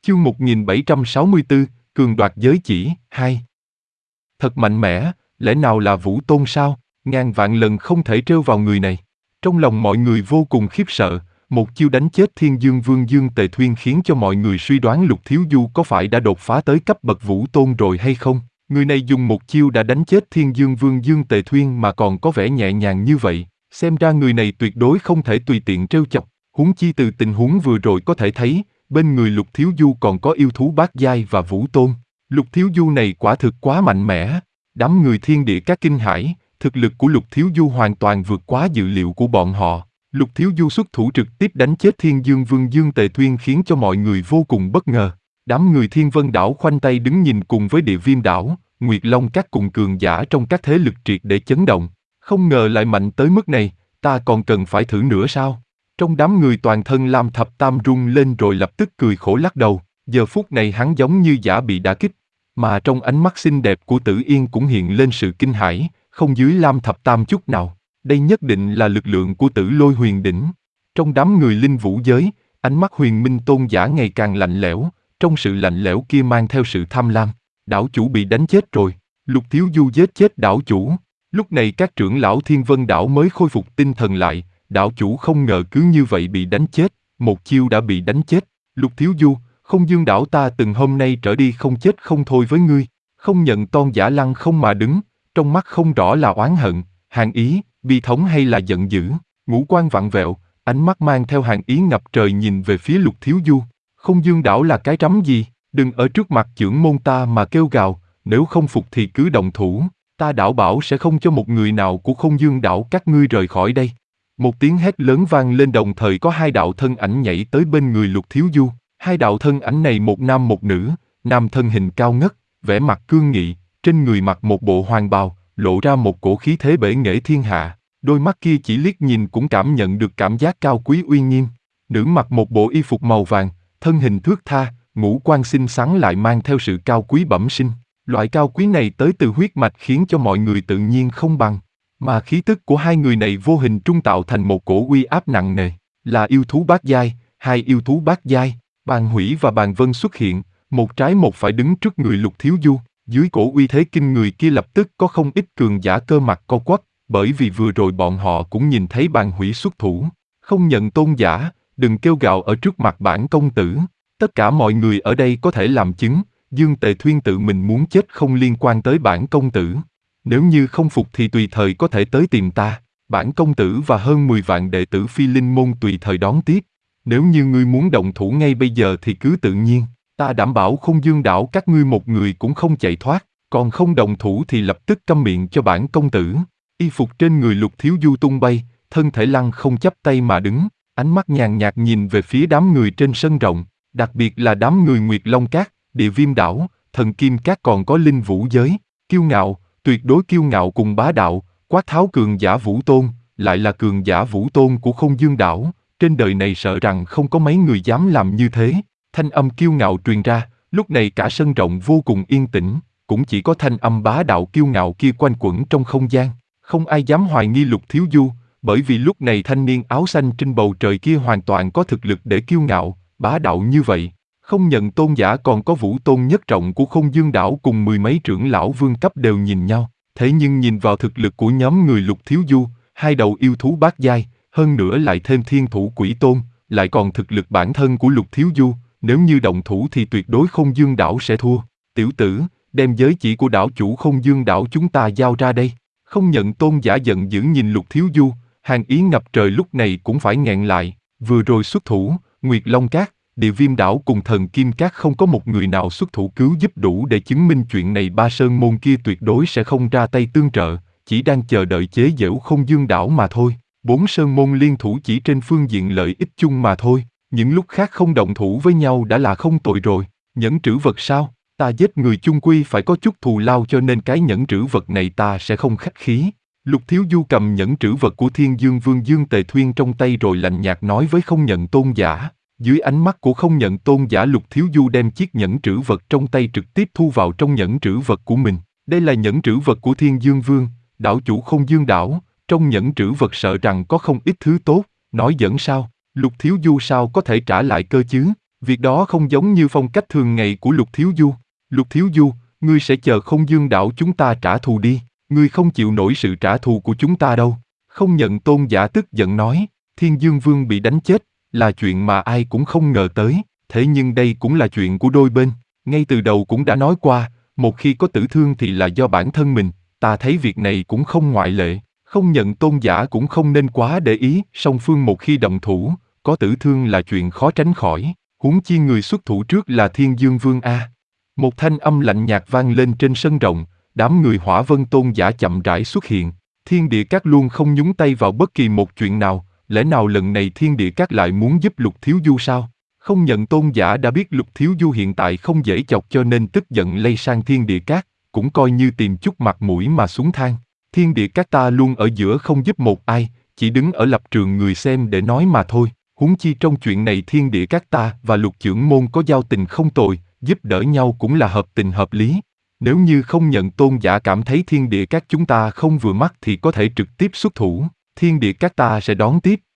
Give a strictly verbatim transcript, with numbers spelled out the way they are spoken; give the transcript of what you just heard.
Chương một nghìn bảy trăm sáu mươi tư, Cường đoạt giới chỉ, hai. Thật mạnh mẽ, lẽ nào là Vũ Tôn sao? Ngàn vạn lần không thể trêu vào người này. Trong lòng mọi người vô cùng khiếp sợ, một chiêu đánh chết Thiên Dương Vương Dương Tề Thuyên khiến cho mọi người suy đoán Lục Thiếu Du có phải đã đột phá tới cấp bậc Vũ Tôn rồi hay không. Người này dùng một chiêu đã đánh chết Thiên Dương Vương Dương Tề Thuyên mà còn có vẻ nhẹ nhàng như vậy, xem ra người này tuyệt đối không thể tùy tiện trêu chọc. Huống chi từ tình huống vừa rồi có thể thấy, bên người Lục Thiếu Du còn có yêu thú bát giai và Vũ Tôn. Lục Thiếu Du này quả thực quá mạnh mẽ. Đám người thiên địa các kinh hãi, thực lực của Lục Thiếu Du hoàn toàn vượt quá dự liệu của bọn họ. Lục Thiếu Du xuất thủ trực tiếp đánh chết Thiên Dương Vương Dương Tề Thuyên khiến cho mọi người vô cùng bất ngờ. Đám người Thiên Vân Đảo khoanh tay đứng nhìn cùng với Địa Viêm Đảo, Nguyệt Long các cùng cường giả trong các thế lực triệt để chấn động. Không ngờ lại mạnh tới mức này, ta còn cần phải thử nữa sao? Trong đám người toàn thân Lam Thập Tam rung lên rồi lập tức cười khổ lắc đầu. Giờ phút này hắn giống như giả bị đả kích, mà trong ánh mắt xinh đẹp của Tử Yên cũng hiện lên sự kinh hãi, không dưới Lam Thập Tam chút nào. Đây nhất định là lực lượng của Tử Lôi Huyền Đỉnh. Trong đám người linh vũ giới, ánh mắt Huyền Minh Tôn giả ngày càng lạnh lẽo, trong sự lạnh lẽo kia mang theo sự tham lam. Đảo chủ bị đánh chết rồi. Lục Thiếu Du giết chết đảo chủ. Lúc này các trưởng lão Thiên Vân Đảo mới khôi phục tinh thần lại. Đảo chủ không ngờ cứ như vậy bị đánh chết, một chiêu đã bị đánh chết. Lục Thiếu Du, Không Dương Đảo ta từng hôm nay trở đi không chết không thôi với ngươi. Không nhận Tôn giả lăng không mà đứng, trong mắt không rõ là oán hận, hàn ý, bi thống hay là giận dữ. Ngũ quan vặn vẹo, ánh mắt mang theo hàn ý ngập trời nhìn về phía Lục Thiếu Du. Không Dương Đảo là cái rắm gì? Đừng ở trước mặt chưởng môn ta mà kêu gào, nếu không phục thì cứ động thủ. Ta đảo bảo sẽ không cho một người nào của Không Dương Đảo các ngươi rời khỏi đây. Một tiếng hét lớn vang lên, đồng thời có hai đạo thân ảnh nhảy tới bên người Lục Thiếu Du. Hai đạo thân ảnh này một nam một nữ, nam thân hình cao ngất, vẻ mặt cương nghị, trên người mặc một bộ hoàng bào, lộ ra một cổ khí thế bể nghệ thiên hạ. Đôi mắt kia chỉ liếc nhìn cũng cảm nhận được cảm giác cao quý uy nghiêm. Nữ mặc một bộ y phục màu vàng, thân hình thướt tha, ngũ quan xinh xắn lại mang theo sự cao quý bẩm sinh. Loại cao quý này tới từ huyết mạch khiến cho mọi người tự nhiên không bằng. Mà khí tức của hai người này vô hình trung tạo thành một cổ uy áp nặng nề. Là yêu thú bát giai, hai yêu thú bát giai, Bàn Hủy và Bàn Vân xuất hiện, một trái một phải đứng trước người Lục Thiếu Du. Dưới cổ uy thế kinh người kia lập tức có không ít cường giả cơ mặt co quắp, bởi vì vừa rồi bọn họ cũng nhìn thấy Bàn Hủy xuất thủ. Không nhận Tôn giả, đừng kêu gào ở trước mặt bản công tử. Tất cả mọi người ở đây có thể làm chứng, Dương Tề Thuyên tự mình muốn chết không liên quan tới bản công tử. Nếu như không phục thì tùy thời có thể tới tìm ta, bản công tử và hơn mười vạn đệ tử Phi Linh môn tùy thời đón tiếp. Nếu như ngươi muốn động thủ ngay bây giờ thì cứ tự nhiên, ta đảm bảo Không Dương Đảo các ngươi một người cũng không chạy thoát, còn không động thủ thì lập tức câm miệng cho bản công tử. Y phục trên người Lục Thiếu Du tung bay, thân thể lăng không chắp tay mà đứng, ánh mắt nhàn nhạt nhìn về phía đám người trên sân rộng, đặc biệt là đám người Nguyệt Long Các, Địa Viêm Đảo, Thần Kim Các còn có Linh Vũ Giới, kiêu ngạo, tuyệt đối kiêu ngạo cùng bá đạo, quát tháo cường giả Vũ Tôn, lại là cường giả Vũ Tôn của Không Dương Đảo. Trên đời này sợ rằng không có mấy người dám làm như thế. Thanh âm kiêu ngạo truyền ra, lúc này cả sân rộng vô cùng yên tĩnh, cũng chỉ có thanh âm bá đạo kiêu ngạo kia quanh quẩn trong không gian. Không ai dám hoài nghi Lục Thiếu Du, bởi vì lúc này thanh niên áo xanh trên bầu trời kia hoàn toàn có thực lực để kiêu ngạo, bá đạo như vậy. Không nhận Tôn giả còn có Vũ Tôn nhất trọng của Không Dương Đảo cùng mười mấy trưởng lão vương cấp đều nhìn nhau. Thế nhưng nhìn vào thực lực của nhóm người Lục Thiếu Du, hai đầu yêu thú bát giai, hơn nữa lại thêm Thiên Thủ Quỷ Tôn, lại còn thực lực bản thân của Lục Thiếu Du, nếu như động thủ thì tuyệt đối Không Dương Đảo sẽ thua. Tiểu tử, đem giới chỉ của đảo chủ Không Dương Đảo chúng ta giao ra đây. Không nhận Tôn giả giận dữ nhìn Lục Thiếu Du, hàn ý ngập trời lúc này cũng phải nghẹn lại. Vừa rồi xuất thủ, Nguyệt Long Các, Địa Viêm Đảo cùng Thần Kim Các không có một người nào xuất thủ cứu giúp đủ để chứng minh chuyện này. Ba sơn môn kia tuyệt đối sẽ không ra tay tương trợ, chỉ đang chờ đợi chế giễu Không Dương Đảo mà thôi. Bốn sơn môn liên thủ chỉ trên phương diện lợi ích chung mà thôi, những lúc khác không động thủ với nhau đã là không tội rồi. Nhẫn trữ vật sao? Ta giết người chung quy phải có chút thù lao, cho nên cái nhẫn trữ vật này ta sẽ không khách khí. Lục Thiếu Du cầm nhẫn trữ vật của Thiên Dương Vương Dương Tề Thuyên trong tay rồi lạnh nhạt nói với Không nhận Tôn giả. Dưới ánh mắt của Không nhận Tôn giả, Lục Thiếu Du đem chiếc nhẫn trữ vật trong tay trực tiếp thu vào trong nhẫn trữ vật của mình. Đây là nhẫn trữ vật của Thiên Dương Vương, đảo chủ Không Dương Đảo. Trong nhẫn trữ vật sợ rằng có không ít thứ tốt, nói giỡn sao? Lục Thiếu Du sao có thể trả lại cơ chứ? Việc đó không giống như phong cách thường ngày của Lục Thiếu Du. Lục Thiếu Du, ngươi sẽ chờ Không Dương đảo chúng ta trả thù đi, ngươi không chịu nổi sự trả thù của chúng ta đâu. Không Nhận Tôn giả tức giận nói, Thiên Dương Vương bị đánh chết, là chuyện mà ai cũng không ngờ tới, thế nhưng đây cũng là chuyện của đôi bên. Ngay từ đầu cũng đã nói qua, một khi có tử thương thì là do bản thân mình, ta thấy việc này cũng không ngoại lệ. Không Nhận Tôn giả cũng không nên quá để ý, song phương một khi động thủ, có tử thương là chuyện khó tránh khỏi, huống chi người xuất thủ trước là Thiên Dương Vương a. Một thanh âm lạnh nhạt vang lên trên sân rộng, đám người Hỏa Vân Tôn giả chậm rãi xuất hiện. Thiên Địa Các luôn không nhúng tay vào bất kỳ một chuyện nào, lẽ nào lần này Thiên Địa Các lại muốn giúp Lục Thiếu Du sao? Không Nhận Tôn giả đã biết Lục Thiếu Du hiện tại không dễ chọc cho nên tức giận lây sang Thiên Địa Các, cũng coi như tìm chút mặt mũi mà xuống thang. Thiên Địa Các ta luôn ở giữa không giúp một ai, chỉ đứng ở lập trường người xem để nói mà thôi. Huống chi trong chuyện này Thiên Địa Các ta và Lục Chưởng Môn có giao tình không tồi, giúp đỡ nhau cũng là hợp tình hợp lý. Nếu như Không Nhận Tôn giả cảm thấy Thiên Địa Các chúng ta không vừa mắt thì có thể trực tiếp xuất thủ, Thiên Địa Các ta sẽ đón tiếp.